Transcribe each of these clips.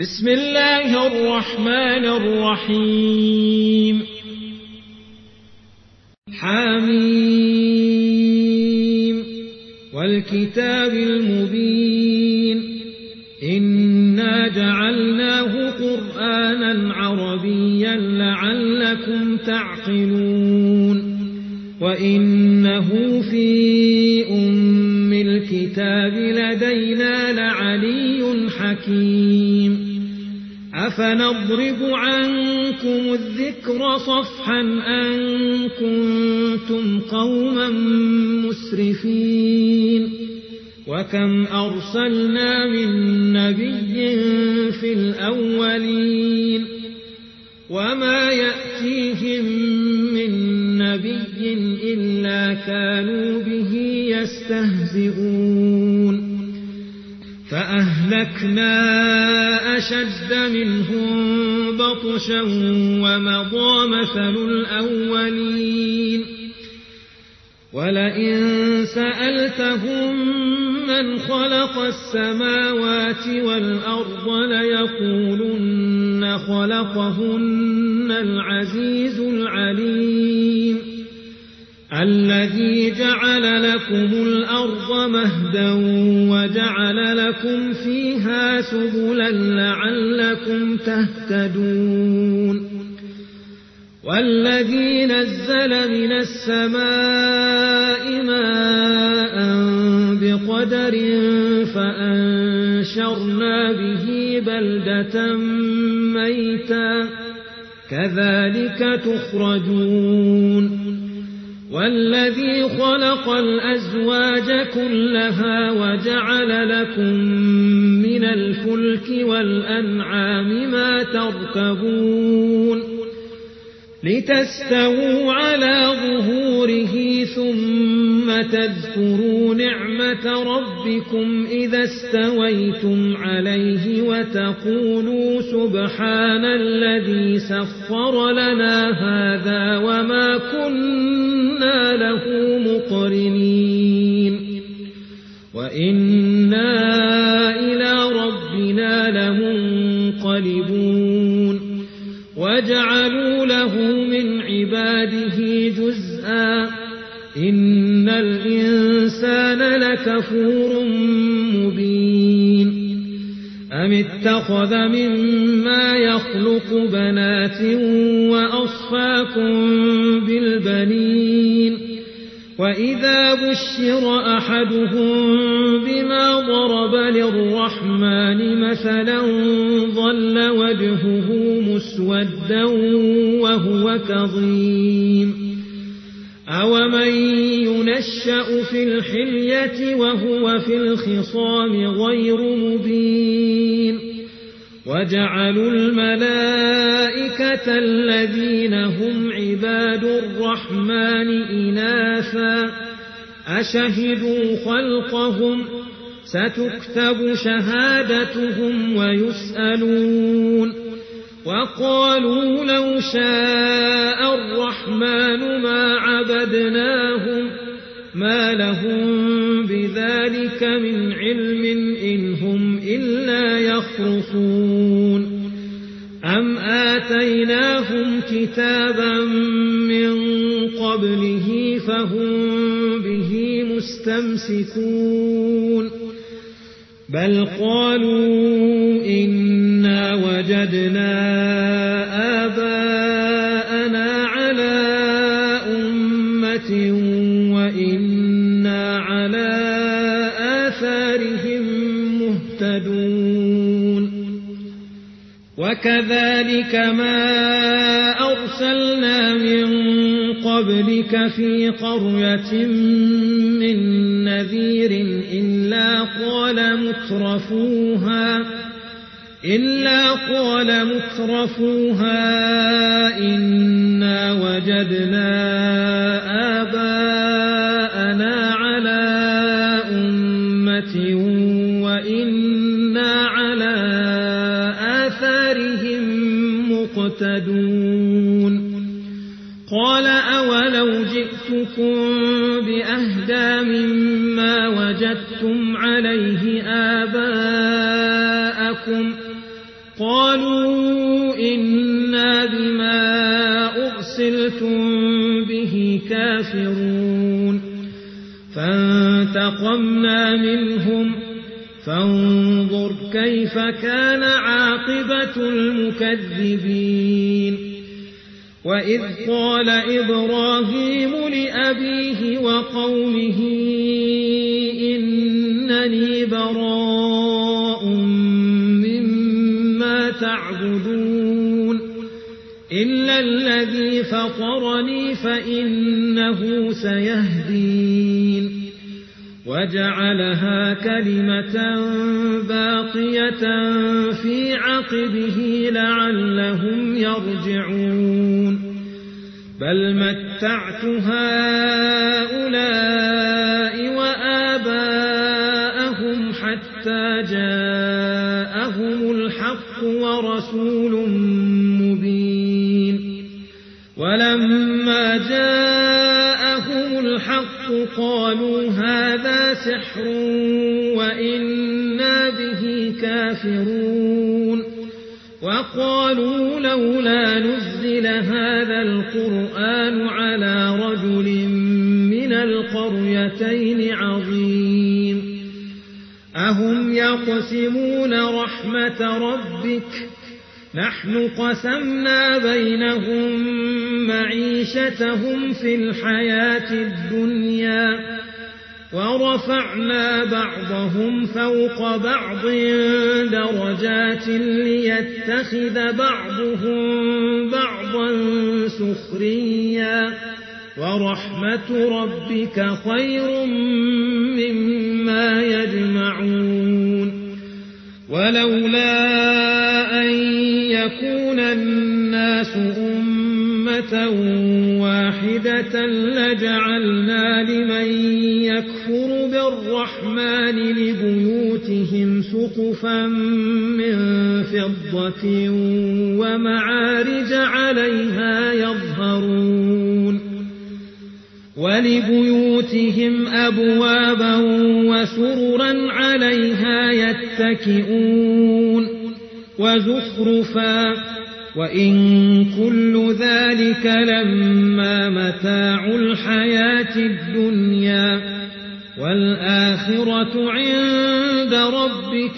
بسم الله الرحمن الرحيم حميم والكتاب المبين إنا جعلناه قرآنا عربيا لعلكم تعقلون وإنه في أم الكتاب لدينا لعلي حكيم أفنضرب عنكم الذكر صفحا أن كنتم قوما مسرفين وكم أرسلنا من نبي في الأولين وما يأتيهم من نبي إلا كانوا به يستهزئون فأهلكنا أشد منهم بطشا ومضى مثل الأولين ولئن سألتهم من خلق السماوات والأرض ليقولن خلقهن العزيز العليم الذي جعل لكم الأرض مهدا وجعل لكم فيها سبلا لعلكم تهتدون والذي نزل من السماء ماء بقدر فأنشرنا به بلدة ميتا كذلك تخرجون والذي خلق الأزواج كلها وجعل لكم من الفلك والأنعام ما تركبون لتستووا على ظهوره ثم تذكروا نعمة ربكم إذا استويتم عليه وتقولوا سبحان الذي سخر لنا هذا وما كنا له مقرنين وإنا إلى ربنا لمنقلبون وجعلوا له من عباده جزءا إن الإنسان لكفور مبين أم اتخذ مما يخلق بنات وأصفاكم بالبنين وإذا بشر أحدهم بما ضرب للرحمن مثلا ظل وجهه مسودا وهو كظيم أومن ينشأ في الحلية وهو في الخصام غير مبين وجعلوا الملائكة الذين هم عباد الرحمن إناثا أشهدوا خلقهم ستكتب شهادتهم ويسألون وقالوا لو شاء الرحمن ما عبدناهم ما لهم بذلك من علم إن هم إلا يخرصون أم آتيناهم كتابا من قبله فهم به مستمسكون بل قالوا إنا وجدنا آباءنا على أمة وإنا على آثارهم مهتدون وكذلك ما أرسلنا من قبلك في قرية من نذير إلا قال مترفوها إنا وجدنا آباءنا على أمة وإنا على آثارهم مقتدون قال أولو جئتكم بأهدى مما وجدتم عليه آباءكم قالوا إنا بما أرسلتم به كافرون فانتقمنا منهم فانظر كيف كان عاقبة المكذبين وإذ قال إبراهيم لأبيه وقومه إنني براء مما تعبدون إلا الذي فطرني فإنه سيهدين وجعلها كلمة باقية في عقبه لعلهم يرجعون بل متعت هؤلاء وآباءهم حتى جاءهم الحق ورسول مبين ولما جاءهم الحق قالوا هذا سحر وإنا به كافرون وقالوا لولا نزل هذا القرآن على رجل من القريتين عظيم أهم يقسمون رحمة ربك نحن قسمنا بينهم معيشتهم في الحياة الدنيا ورفعنا بعضهم فوق بعض درجات ليتخذ بعضهم بعضا سخريا ورحمة ربك خير مما يجمعون ولولا أن يكون الناس أمة واحدة لجعلنا لمن يكفر بالرحمن لبيوتهم سقفا من فضة ومعارج عليها يظهرون ولبيوتهم أبوابا وسررا عليها يتكئون وزخرفا وإن كل ذلك لما متاع الحياة الدنيا والآخرة عند ربك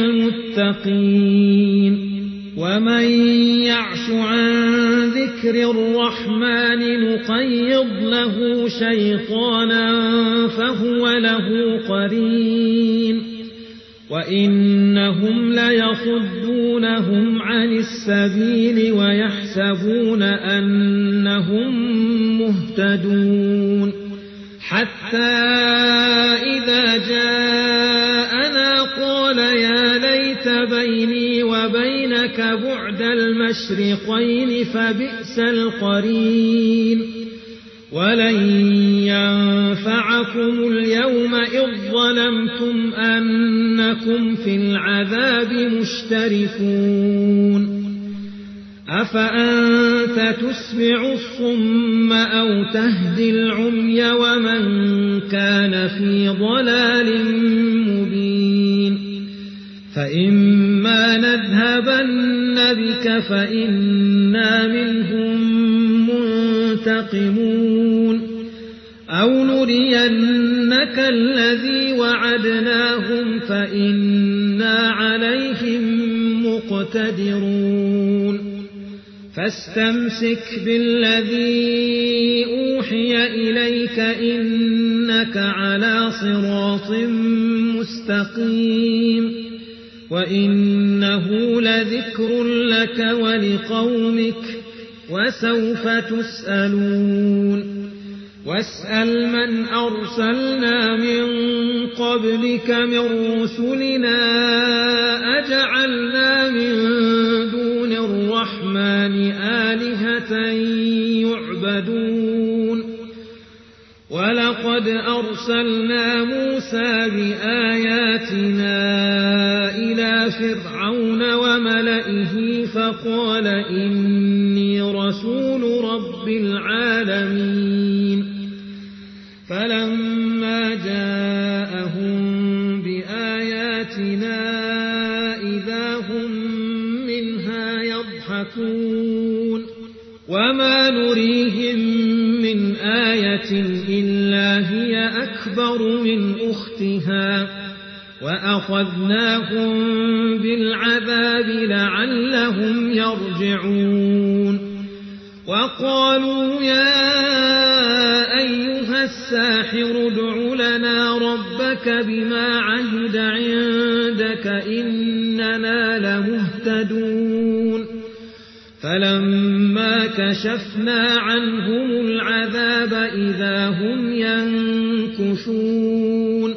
للمتقين ومن يعش عن ذكر الرحمن نقيض له شيطانا فهو له قرين وإنهم ليصدونهم عن السبيل ويحسبون أنهم مهتدون حتى إذا جاءنا قال يا ليت بيني وبينك بعد المشرقين فبئس القرين ولن ينفعكم اليوم إذ ظلمتم أنكم في العذاب مشتركون أفأنت تسمع الصم أو تهدي العمي ومن كان في ضلال مبين فإما نذهبن بك فإنا منهم منتقمون أو نرينك الذي وعدناهم فإنا عليهم مقتدرون فاستمسك بالذي أوحي إليك إنك على صراط مستقيم وإنه لذكر لك ولقومك وسوف تسألون واسأل من أرسلنا من قبلك من رسلنا أجعلنا من دون الرحمن آلهة يعبدون ولقد أرسلنا موسى بآياتنا إلى فرعون وملئه فقال إني رسول رب العالمين فلما جاءهم بآياتنا إذا هم يضحكون وما نريهم من آية إلا هي أكبر من أختها وأخذناهم بالعذاب لعلهم يرجعون وقالوا يا أيها الساحر ادع لنا ربك بما عهد عندك إننا لمهتدون فلما كشفنا عنهم العذاب إذا هم ينكثون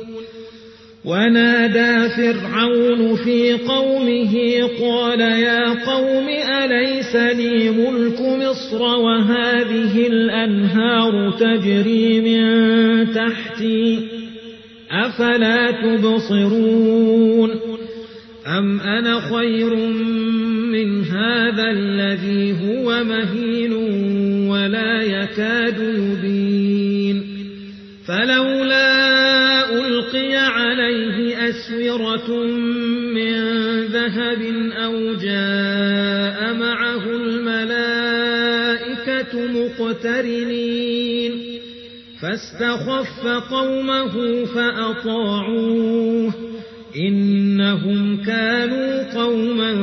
ونادى فرعون في قومه قال يا قوم أليس لي ملك مصر وهذه الأنهار تجري من تحتي أفلا تبصرون أم أنا خير من هذا الذي هو مهين ولا يكاد يبين فلولا ألقي عليه أسورة من ذهب أو جاء معه الملائكة مقترنين فاستخف قومه فأطاعوه إنهم كانوا قوما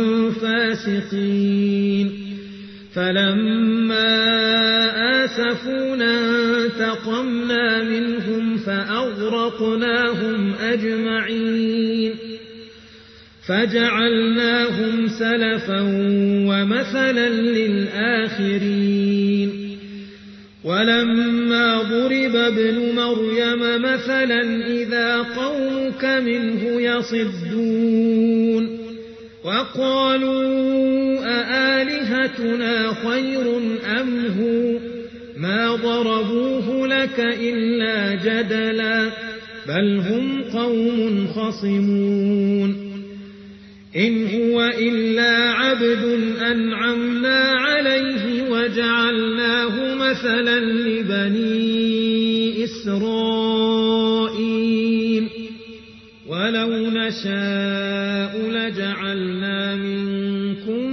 فاسقين فلما آسفونا انتقمنا منهم فأغرقناهم أجمعين فجعلناهم سلفا ومثلا للآخرين ولما ضرب ابن مريم مثلا إذا قومك منه يصدون وقالوا أآلهتنا خير أم هو ما ضربوه لك إلا جدلا بل هم قوم خصمون إن هو إلا عبد أنعمنا عليه وجعلناه مثلا لبني إسرائيل ولو نشاء لجعلنا منكم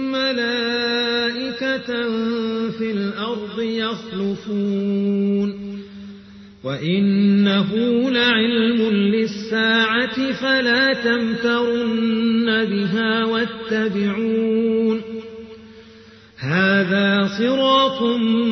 ملائكة في الأرض يخلفون وإنه لعلم للساعة فلا تمترن بها واتبعون هذا صراط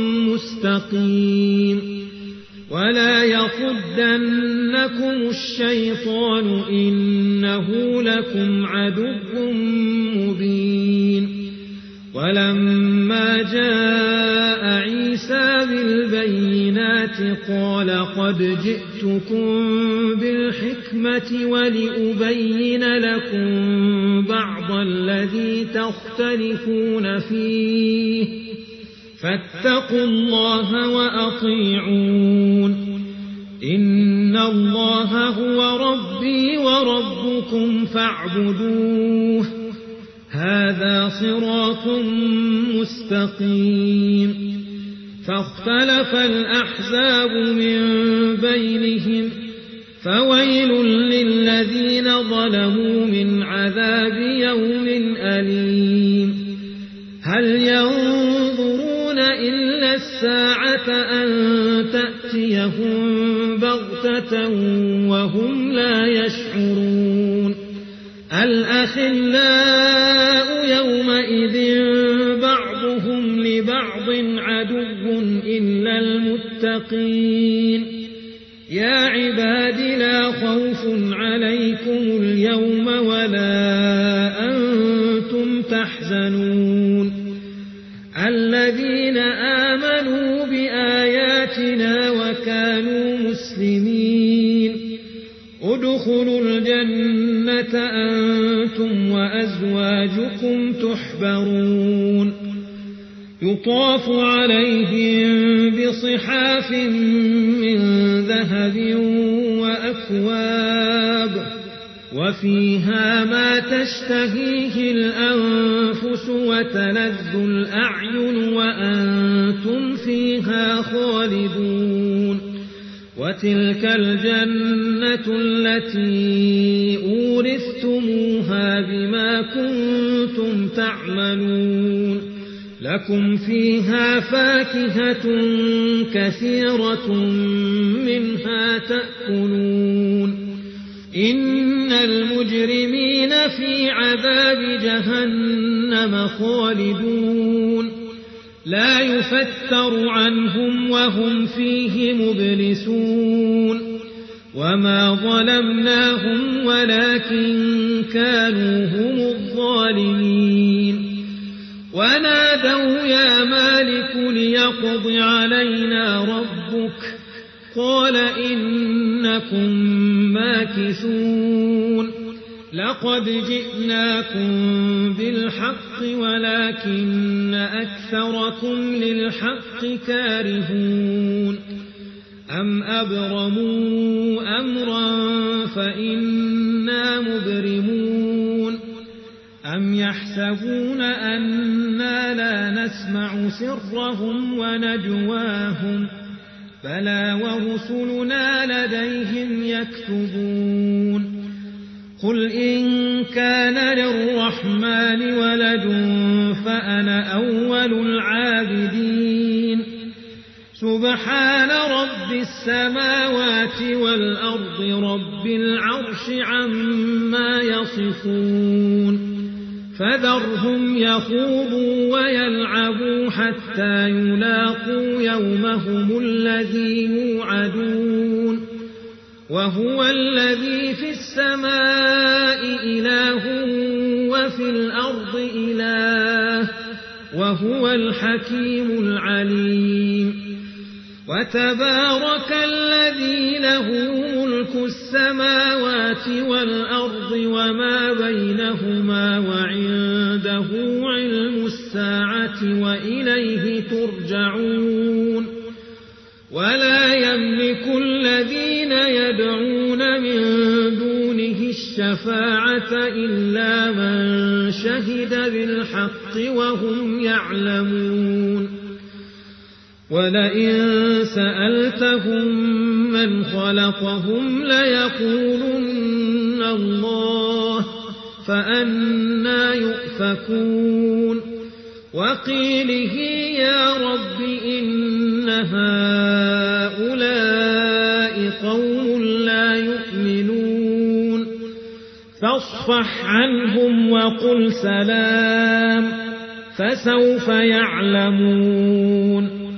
مستقيم ولا يصدنكم الشيطان إنه لكم عدو مبين ولما جاء عيسى بالبينات قال قد جئتكم بالحكمة ولأبين لكم بعض الذي تختلفون فيه فاتقوا الله وأطيعون إن الله هو ربي وربكم فاعبدوه هذا صراط مستقيم فاختلف الأحزاب من بينهم فويل للذين ظلموا من عذاب يوم أليم هل ينظرون إلا الساعة أن تأتيهم بغتة وهم لا يشعرون الأخلاء يومئذ بعضهم لبعض عدو إلا المتقين يا عباد لا خوف عليكم اليوم ولا أنتم تحزنون الذين آمنوا بآياتنا وكانوا مسلمين ادخلوا الجنة أنتم وأزواجكم تحبرون يطاف عليهم بصحاف من ذهب وأكواب وفيها ما تشتهيه الأنفس وتلذ الأعين وأنتم فيها خالدون وتلك الجنة التي أورثتموها بما كنتم تعملون لكم فيها فاكهة كثيرة منها تأكلون إن المجرمين في عذاب جهنم خالدون لا يفتر عنهم وهم فيه مبلسون وما ظلمناهم ولكن كانوا هم الظالمين ونادوا يا مالك ليقض علينا ربك قال إنكم ماكثون لقد جئناكم بالحق ولكن أكثركم للحق كارهون أم أبرموا أمرا فإنا مبرمون أم يحسبون أنا لا نسمع سرهم ونجواهم بلى ورسلنا لديهم يكتبون قل إن كان للرحمن ولد فأنا أول العابدين سبحان رب السماوات والأرض رب العرش عما يصفون فذرهم يخوضوا ويلعبوا حتى يلاقوا يومهم الذي يوعدون وهو الذي في السماء إله وفي الأرض إله وهو الحكيم العليم وتبارك الذي له ملك السماوات والأرض وما بينهما وعنده علم الساعة وإليه ترجعون ولا يملك الذين يدعون من دونه الشفاعة إلا من شهد بالحق وهم يعلمون ولئن سألتهم من خلقهم ليقولن الله فأنى يؤفكون وقيله يا رب إن هؤلاء قوم لا يؤمنون فاصفح عنهم وقل سلام فسوف يعلمون